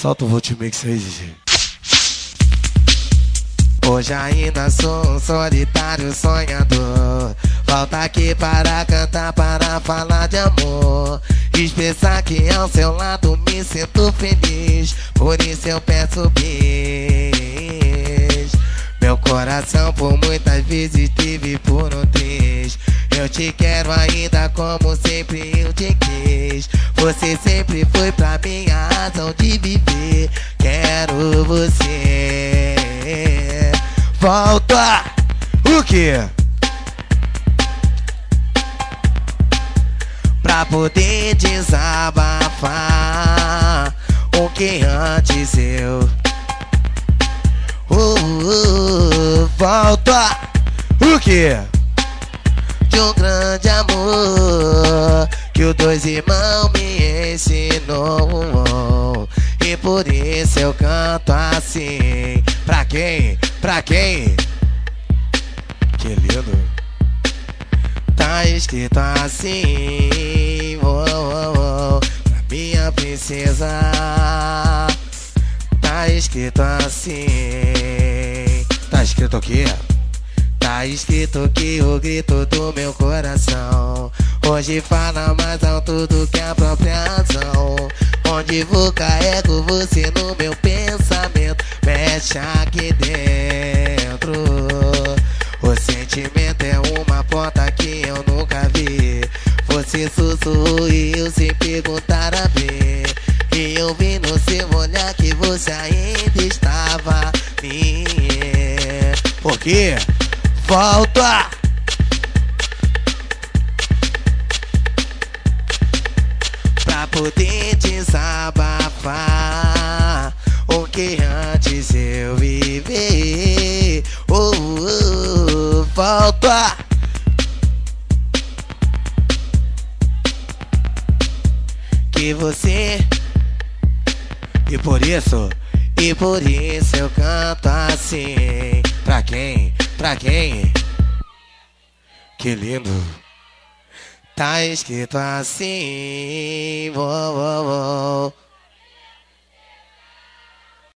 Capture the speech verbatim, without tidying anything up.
Solta o Voltmix aí, D J. Hoje ainda sou um solitário sonhador. Volta aqui para cantar, para falar de amor. Expressar que ao seu lado me sinto feliz. Por isso eu peço bis. Meu coração por muitas vezes teve por um triz. Eu te quero ainda como sempre eu te quis. Você sempre foi pra mim a razão de viver. Quero você. Volta! O quê? Pra poder desabafar o que antes eu uh, uh, Volta! O quê? De um grande amor que os dois irmãos me ensinou. E por isso eu canto assim. Pra quem? Pra quem? Que lindo. Tá escrito assim, oh, oh, oh, pra minha princesa. Tá escrito assim. Tá escrito o quê? Tá escrito que o grito do meu coração hoje fala mais alto do que a própria razão. Onde vou carrego você no meu pensamento. Mexe aqui dentro. O sentimento é uma porta que eu nunca vi. Você sussurrou e eu sem perguntar a ver. E eu vi no seu olhar que você ainda estava minha. Por quê? Volta! Pra poder desabafar o que antes eu vivi. Oh, oh, oh, volta! Que você. E por isso? E por isso eu canto assim. Pra quem? Pra quem? Que lindo. Tá escrito assim, oh, oh, oh.